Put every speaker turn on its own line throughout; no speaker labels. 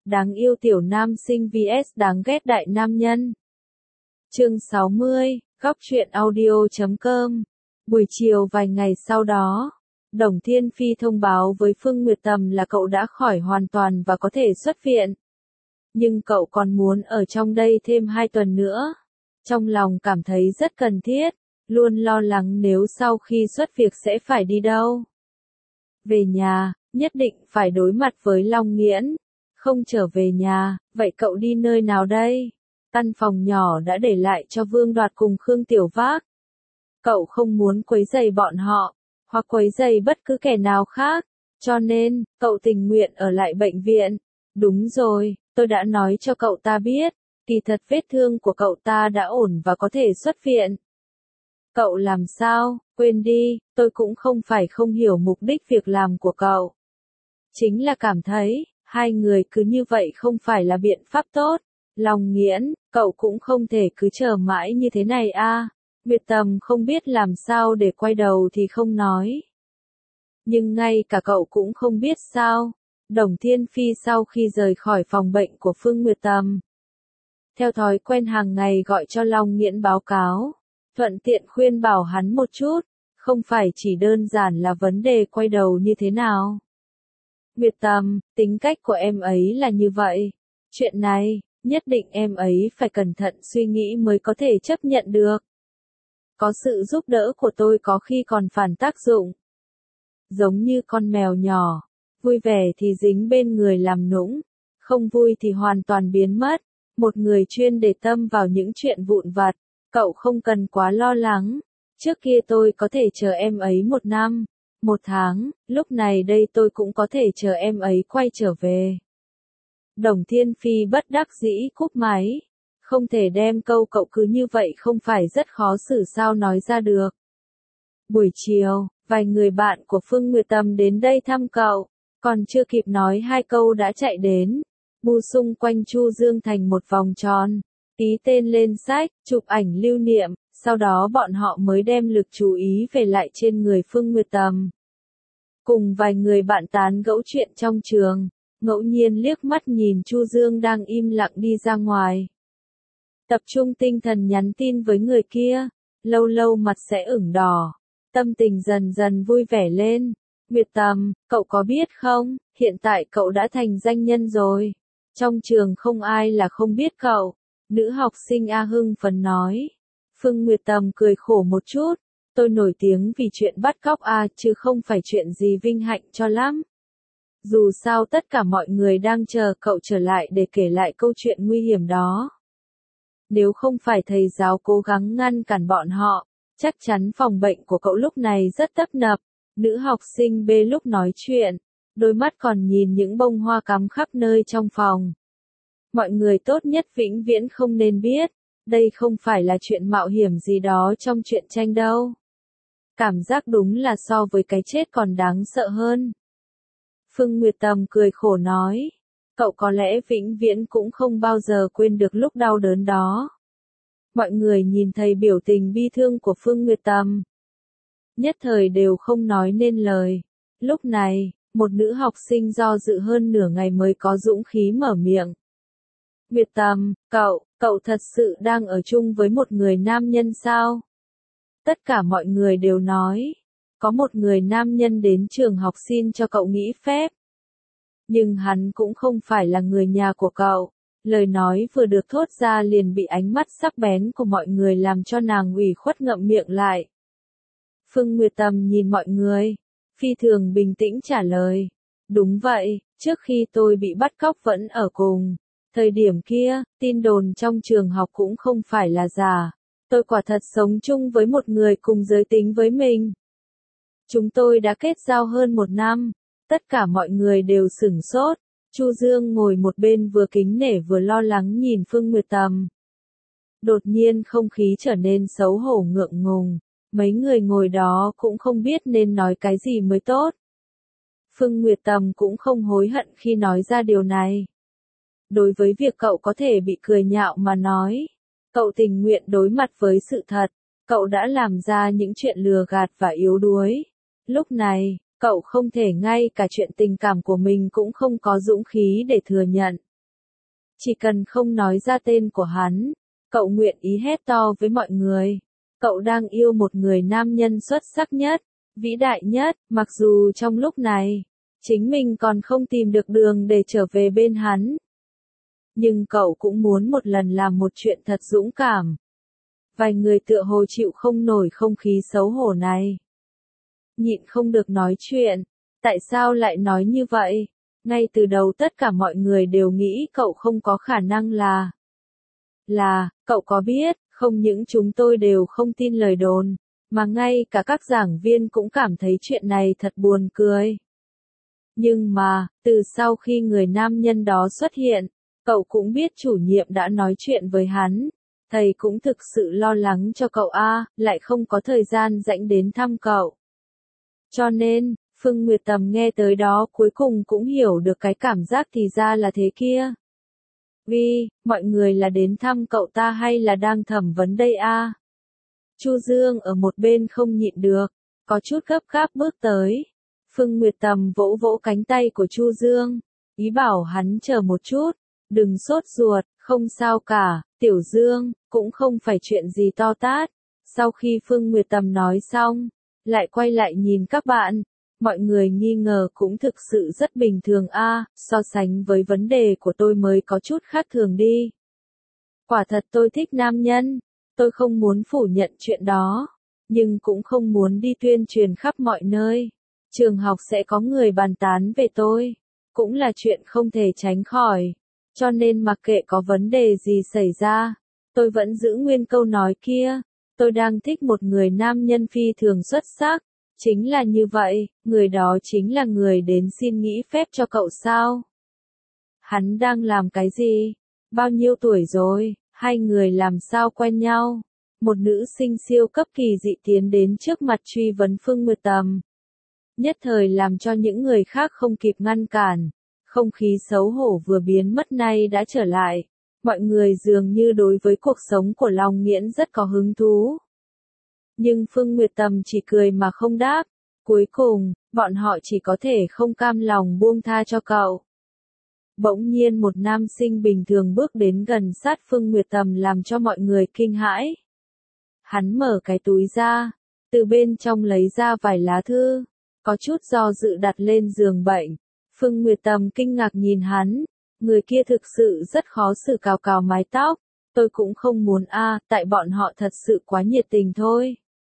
Đáng yêu tiểu nam sinh vs đáng ghét đại nam nhân. Chương 60, góc truyện audio.com. Buổi chiều vài ngày sau đó, Đồng Thiên Phi thông báo với Phương Nguyệt Tầm là cậu đã khỏi hoàn toàn và có thể xuất viện. Nhưng cậu còn muốn ở trong đây thêm 2 tuần nữa. Trong lòng cảm thấy rất cần thiết, luôn lo lắng nếu sau khi xuất việc sẽ phải đi đâu. Về nhà, nhất định phải đối mặt với Long Nghiễn. Không trở về nhà, vậy cậu đi nơi nào đây? Căn phòng nhỏ đã để lại cho Vương Đoạt cùng Khương Tiểu Vác. Cậu không muốn quấy rầy bọn họ, hoặc quấy rầy bất cứ kẻ nào khác, cho nên, cậu tình nguyện ở lại bệnh viện. Đúng rồi, tôi đã nói cho cậu ta biết, kỳ thật vết thương của cậu ta đã ổn và có thể xuất viện. Cậu làm sao, quên đi, tôi cũng không phải không hiểu mục đích việc làm của cậu. Chính là cảm thấy, hai người cứ như vậy không phải là biện pháp tốt. Long Nghiễn, cậu cũng không thể cứ chờ mãi như thế này a. Nguyệt Tầm không biết làm sao để quay đầu thì không nói. Nhưng ngay cả cậu cũng không biết sao. Đồng Thiên Phi sau khi rời khỏi phòng bệnh của Phương Nguyệt Tầm, theo thói quen hàng ngày gọi cho Long Nghiễn báo cáo, thuận tiện khuyên bảo hắn một chút, không phải chỉ đơn giản là vấn đề quay đầu như thế nào. Nguyệt Tầm, tính cách của em ấy là như vậy. Chuyện này, nhất định em ấy phải cẩn thận suy nghĩ mới có thể chấp nhận được. Có sự giúp đỡ của tôi có khi còn phản tác dụng. Giống như con mèo nhỏ, vui vẻ thì dính bên người làm nũng, không vui thì hoàn toàn biến mất. Một người chuyên để tâm vào những chuyện vụn vặt, cậu không cần quá lo lắng. Trước kia tôi có thể chờ em ấy 1 năm, 1 tháng, lúc này đây tôi cũng có thể chờ em ấy quay trở về. Đồng Thiên Phi bất đắc dĩ cúp máy. Không thể đem câu cậu cứ như vậy không phải rất khó xử sao nói ra được. Buổi chiều, vài người bạn của Phương Nguyệt Tầm đến đây thăm cậu, còn chưa kịp nói 2 câu đã chạy đến. Bu xung quanh Chu Dương thành một vòng tròn, ký tên lên sách, chụp ảnh lưu niệm, sau đó bọn họ mới đem lực chú ý về lại trên người Phương Nguyệt Tầm. Cùng vài người bạn tán gẫu chuyện trong trường, ngẫu nhiên liếc mắt nhìn Chu Dương đang im lặng đi ra ngoài. Tập trung tinh thần nhắn tin với người kia, lâu lâu mặt sẽ ửng đỏ, tâm tình dần dần vui vẻ lên. Nguyệt Tầm, cậu có biết không, hiện tại cậu đã thành danh nhân rồi. Trong trường không ai là không biết cậu. Nữ học sinh A hưng phấn nói. Phương Nguyệt Tầm cười khổ một chút. Tôi nổi tiếng vì chuyện bắt cóc A chứ không phải chuyện gì vinh hạnh cho lắm. Dù sao tất cả mọi người đang chờ cậu trở lại để kể lại câu chuyện nguy hiểm đó. Nếu không phải thầy giáo cố gắng ngăn cản bọn họ, chắc chắn phòng bệnh của cậu lúc này rất tấp nập. Nữ học sinh B lúc nói chuyện, đôi mắt còn nhìn những bông hoa cắm khắp nơi trong phòng. Mọi người tốt nhất vĩnh viễn không nên biết, đây không phải là chuyện mạo hiểm gì đó trong truyện tranh đâu. Cảm giác đúng là so với cái chết còn đáng sợ hơn. Phương Nguyệt Tầm cười khổ nói, cậu có lẽ vĩnh viễn cũng không bao giờ quên được lúc đau đớn đó. Mọi người nhìn thấy biểu tình bi thương của Phương Nguyệt Tầm, nhất thời đều không nói nên lời. Lúc này, một nữ học sinh do dự hơn nửa ngày mới có dũng khí mở miệng. Nguyệt Tầm, cậu thật sự đang ở chung với một người nam nhân sao? Tất cả mọi người đều nói, có một người nam nhân đến trường học xin cho cậu nghỉ phép. Nhưng hắn cũng không phải là người nhà của cậu. Lời nói vừa được thốt ra liền bị ánh mắt sắc bén của mọi người làm cho nàng ủy khuất ngậm miệng lại. Phương Nguyệt Tầm nhìn mọi người, phi thường bình tĩnh trả lời. Đúng vậy, trước khi tôi bị bắt cóc vẫn ở cùng. Thời điểm kia, tin đồn trong trường học cũng không phải là giả. Tôi quả thật sống chung với một người cùng giới tính với mình. Chúng tôi đã kết giao hơn 1 năm. Tất cả mọi người đều sửng sốt. Chu Dương ngồi một bên vừa kính nể vừa lo lắng nhìn Phương Nguyệt Tầm. Đột nhiên không khí trở nên xấu hổ ngượng ngùng. Mấy người ngồi đó cũng không biết nên nói cái gì mới tốt. Phương Nguyệt Tầm cũng không hối hận khi nói ra điều này. Đối với việc cậu có thể bị cười nhạo mà nói, cậu tình nguyện đối mặt với sự thật. Cậu đã làm ra những chuyện lừa gạt và yếu đuối. Lúc này, cậu không thể ngay cả chuyện tình cảm của mình cũng không có dũng khí để thừa nhận. Chỉ cần không nói ra tên của hắn, cậu nguyện ý hét to với mọi người. Cậu đang yêu một người nam nhân xuất sắc nhất, vĩ đại nhất, mặc dù trong lúc này, chính mình còn không tìm được đường để trở về bên hắn. Nhưng cậu cũng muốn một lần làm một chuyện thật dũng cảm. Vài người tựa hồ chịu không nổi không khí xấu hổ này. Nhịn không được nói chuyện, tại sao lại nói như vậy? Ngay từ đầu tất cả mọi người đều nghĩ cậu không có khả năng cậu có biết, không những chúng tôi đều không tin lời đồn, mà ngay cả các giảng viên cũng cảm thấy chuyện này thật buồn cười. Nhưng mà, từ sau khi người nam nhân đó xuất hiện, cậu cũng biết chủ nhiệm đã nói chuyện với hắn. Thầy cũng thực sự lo lắng cho cậu lại không có thời gian rảnh đến thăm cậu. Cho nên, Phương Nguyệt Tầm nghe tới đó cuối cùng cũng hiểu được cái cảm giác thì ra là thế kia. Mọi người là đến thăm cậu ta hay là đang thẩm vấn đây Chu Dương ở một bên không nhịn được, có chút gấp gáp bước tới. Phương Nguyệt Tầm vỗ vỗ cánh tay của Chu Dương, ý bảo hắn chờ một chút, đừng sốt ruột, không sao cả, Tiểu Dương, cũng không phải chuyện gì to tát. Sau khi Phương Nguyệt Tầm nói xong, lại quay lại nhìn các bạn, mọi người nghi ngờ cũng thực sự rất bình thường so sánh với vấn đề của tôi mới có chút khác thường đi. Quả thật tôi thích nam nhân, tôi không muốn phủ nhận chuyện đó, nhưng cũng không muốn đi tuyên truyền khắp mọi nơi. Trường học sẽ có người bàn tán về tôi, cũng là chuyện không thể tránh khỏi. Cho nên mặc kệ có vấn đề gì xảy ra, tôi vẫn giữ nguyên câu nói kia, tôi đang thích một người nam nhân phi thường xuất sắc. Chính là như vậy, người đó chính là người đến xin nghỉ phép cho cậu sao? Hắn đang làm cái gì? Bao nhiêu tuổi rồi? Hai người làm sao quen nhau? Một nữ sinh siêu cấp kỳ dị tiến đến trước mặt truy vấn Phương Nguyệt Tầm. Nhất thời làm cho những người khác không kịp ngăn cản. Không khí xấu hổ vừa biến mất nay đã trở lại. Mọi người dường như đối với cuộc sống của Long Nghiễn rất có hứng thú. Nhưng Phương Nguyệt Tầm chỉ cười mà không đáp. Cuối cùng, bọn họ chỉ có thể không cam lòng buông tha cho cậu. Bỗng nhiên một nam sinh bình thường bước đến gần sát Phương Nguyệt Tầm làm cho mọi người kinh hãi. Hắn mở cái túi ra, từ bên trong lấy ra vài lá thư, có chút do dự đặt lên giường bệnh. Phương Nguyệt Tầm kinh ngạc nhìn hắn, người kia thực sự rất khó xử cào cào mái tóc, tôi cũng không muốn tại bọn họ thật sự quá nhiệt tình thôi.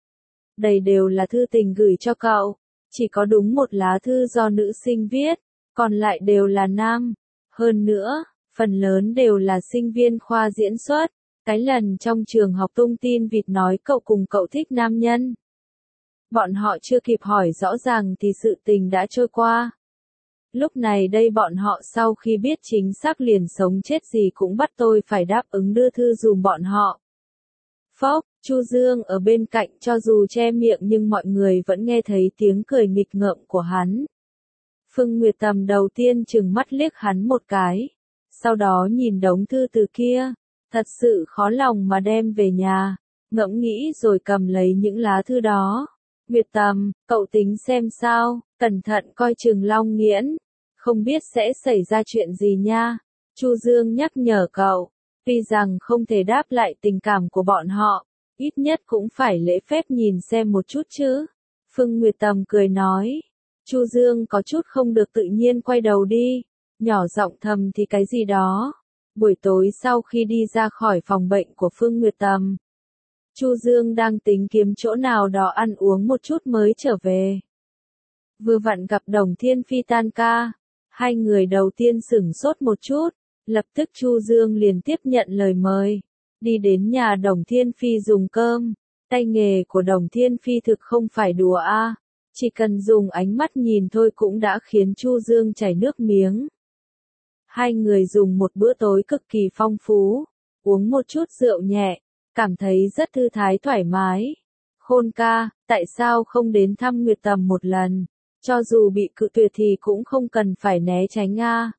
Đây đều là thư tình gửi cho cậu, chỉ có đúng một lá thư do nữ sinh viết, còn lại đều là nam. Hơn nữa, phần lớn đều là sinh viên khoa diễn xuất, cái lần trong trường học tung tin vịt nói cậu cùng cậu thích nam nhân. Bọn họ chưa kịp hỏi rõ ràng thì sự tình đã trôi qua. Lúc này đây bọn họ sau khi biết chính xác liền sống chết gì cũng bắt tôi phải đáp ứng đưa thư dùm bọn họ. Phốc, Chu Dương ở bên cạnh cho dù che miệng nhưng mọi người vẫn nghe thấy tiếng cười nghịch ngợm của hắn. Phương Nguyệt Tầm đầu tiên chừng mắt liếc hắn một cái, sau đó nhìn đống thư từ kia, thật sự khó lòng mà đem về nhà, ngẫm nghĩ rồi cầm lấy những lá thư đó. Nguyệt Tầm, cậu tính xem sao, cẩn thận coi chừng Long Nghiễn, không biết sẽ xảy ra chuyện gì nha. Chu Dương nhắc nhở cậu, tuy rằng không thể đáp lại tình cảm của bọn họ, ít nhất cũng phải lễ phép nhìn xem một chút chứ. Phương Nguyệt Tầm cười nói. Chu Dương có chút không được tự nhiên quay đầu đi, nhỏ giọng thầm thì cái gì đó. Buổi tối sau khi đi ra khỏi phòng bệnh của Phương Nguyệt Tầm, Chu Dương đang tính kiếm chỗ nào đó ăn uống một chút mới trở về. Vừa vặn gặp Đồng Thiên Phi tan ca, hai người đầu tiên sửng sốt một chút, lập tức Chu Dương liền tiếp nhận lời mời, đi đến nhà Đồng Thiên Phi dùng cơm. Tay nghề của Đồng Thiên Phi thực không phải đùa chỉ cần dùng ánh mắt nhìn thôi cũng đã khiến Chu Dương chảy nước miếng. Hai người dùng một bữa tối cực kỳ phong phú, uống một chút rượu nhẹ, cảm thấy rất thư thái thoải mái. Khôn ca, tại sao không đến thăm Nguyệt Tầm một lần, cho dù bị cự tuyệt thì cũng không cần phải né tránh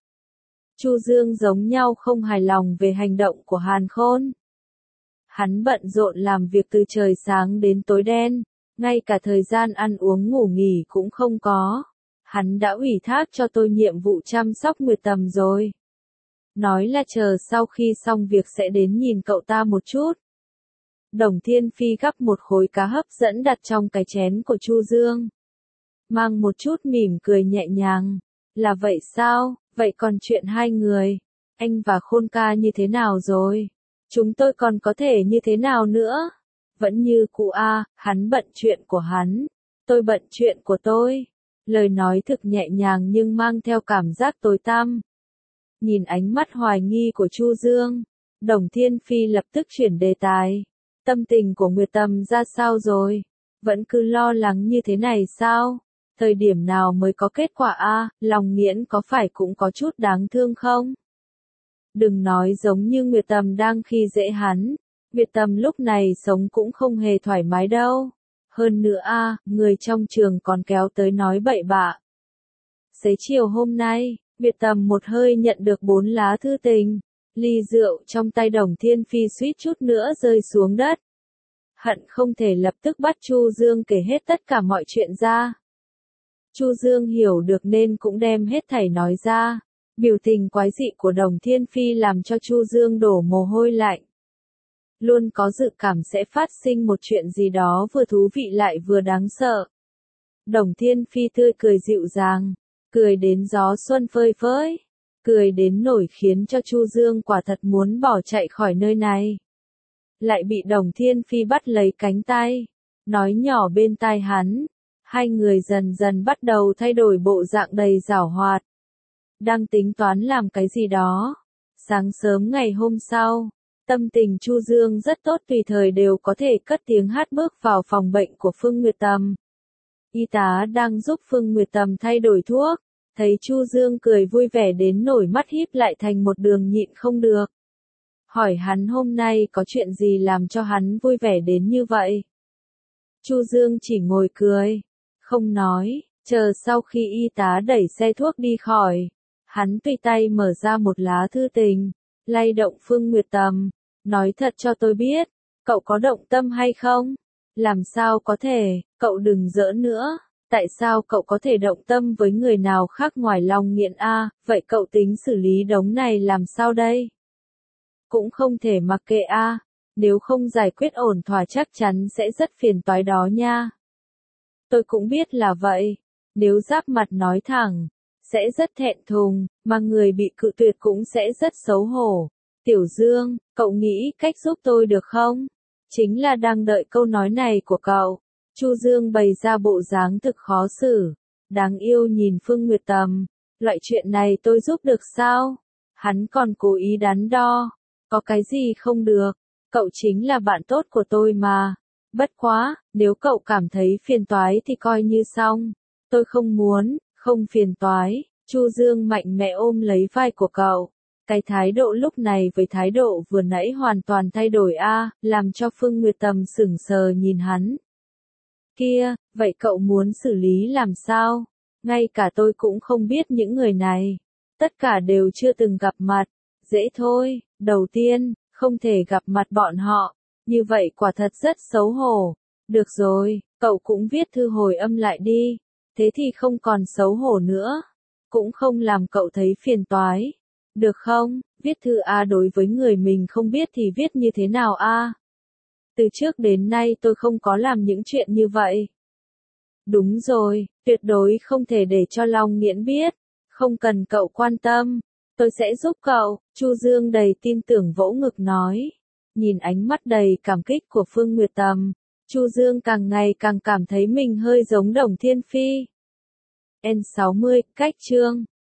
Chu Dương giống nhau không hài lòng về hành động của Hàn Khôn. Hắn bận rộn làm việc từ trời sáng đến tối đen, ngay cả thời gian ăn uống ngủ nghỉ cũng không có. Hắn đã ủy thác cho tôi nhiệm vụ chăm sóc Nguyệt Tầm rồi. nói là chờ sau khi xong việc sẽ đến nhìn cậu ta một chút. Đồng Thiên Phi gắp một khối cá hấp dẫn đặt trong cái chén của Chu Dương. Mang một chút mỉm cười nhẹ nhàng. Là vậy sao, vậy còn chuyện hai người, anh và Khôn ca như thế nào rồi? Chúng tôi còn có thể như thế nào nữa? Vẫn như cũ a, hắn bận chuyện của hắn, tôi bận chuyện của tôi. Lời nói thực nhẹ nhàng nhưng mang theo cảm giác tối tăm. Nhìn ánh mắt hoài nghi của Chu Dương, Đồng Thiên Phi lập tức chuyển đề tài. Tâm tình của Nguyệt Tâm ra sao rồi? Vẫn cứ lo lắng như thế này sao? Thời điểm nào mới có kết quả a? Lòng Nghiễn có phải cũng có chút đáng thương không? Đừng nói giống như Nguyệt Tâm đang khi dễ hắn. Nguyệt Tâm lúc này sống cũng không hề thoải mái đâu. Hơn nữa a, người trong trường còn kéo tới nói bậy bạ. Xế chiều hôm nay, Nguyệt Tâm một hơi nhận được 4 lá thư tình. Ly rượu trong tay Đồng Thiên Phi suýt chút nữa rơi xuống đất. Hận không thể lập tức bắt Chu Dương kể hết tất cả mọi chuyện ra. Chu Dương hiểu được nên cũng đem hết thảy nói ra. Biểu tình quái dị của Đồng Thiên Phi làm cho Chu Dương đổ mồ hôi lạnh. Luôn có dự cảm sẽ phát sinh một chuyện gì đó vừa thú vị lại vừa đáng sợ. Đồng Thiên Phi tươi cười dịu dàng, cười đến gió xuân phơi phới, cười đến nổi khiến cho Chu Dương quả thật muốn bỏ chạy khỏi nơi này. Lại bị Đồng Thiên Phi bắt lấy cánh tay, nói nhỏ bên tai hắn. Hai người dần dần bắt đầu thay đổi bộ dạng đầy giảo hoạt. Đang tính toán làm cái gì đó. Sáng sớm ngày hôm sau, tâm tình Chu Dương rất tốt, tùy thời đều có thể cất tiếng hát bước vào phòng bệnh của Phương Nguyệt Tâm. Y tá đang giúp Phương Nguyệt Tâm thay đổi thuốc, thấy Chu Dương cười vui vẻ đến nổi mắt híp lại thành một đường nhịn không được. Hỏi hắn hôm nay có chuyện gì làm cho hắn vui vẻ đến như vậy. Chu Dương chỉ ngồi cười, không nói, chờ sau khi y tá đẩy xe thuốc đi khỏi. Hắn tùy tay mở ra một lá thư tình, lay động Phương Nguyệt Tâm, nói thật cho tôi biết, cậu có động tâm hay không? Làm sao có thể, cậu đừng giỡn nữa, tại sao cậu có thể động tâm với người nào khác ngoài Long Nghiễn a? Vậy cậu tính xử lý đống này làm sao đây? Cũng không thể mặc kệ a, nếu không giải quyết ổn thỏa chắc chắn sẽ rất phiền toái đó nha. Tôi cũng biết là vậy, nếu giáp mặt nói thẳng, sẽ rất thẹn thùng, mà người bị cự tuyệt cũng sẽ rất xấu hổ. Tiểu Dương, cậu nghĩ cách giúp tôi được không? Chính là đang đợi câu nói này của cậu. Chu Dương bày ra bộ dáng thực khó xử, đáng yêu nhìn Phương Nguyệt Tâm. Loại chuyện này tôi giúp được sao? Hắn còn cố ý đắn đo. Có cái gì không được? Cậu chính là bạn tốt của tôi mà. Bất quá, nếu cậu cảm thấy phiền toái thì coi như xong. Tôi không muốn, không phiền toái. Chu Dương mạnh mẽ ôm lấy vai của cậu. Cái thái độ lúc này với thái độ vừa nãy hoàn toàn thay đổi a, làm cho Phương Nguyệt Tâm sững sờ nhìn hắn. Kia, vậy cậu muốn xử lý làm sao? Ngay cả tôi cũng không biết những người này. Tất cả đều chưa từng gặp mặt. Dễ thôi, đầu tiên, không thể gặp mặt bọn họ. Như vậy quả thật rất xấu hổ. Được rồi, cậu cũng viết thư hồi âm lại đi. Thế thì không còn xấu hổ nữa. Cũng không làm cậu thấy phiền toái. Được không? Viết thư a, đối với người mình không biết thì viết như thế nào a? Từ trước đến nay tôi không có làm những chuyện như vậy. Đúng rồi, tuyệt đối không thể để cho Long Nghiễn biết. Không cần cậu quan tâm. Tôi sẽ giúp cậu. Chu Dương đầy tin tưởng vỗ ngực nói. Nhìn ánh mắt đầy cảm kích của Phương Nguyệt Tâm, Chu Dương càng ngày càng cảm thấy mình hơi giống Đồng Thiên Phi. N60, cách chương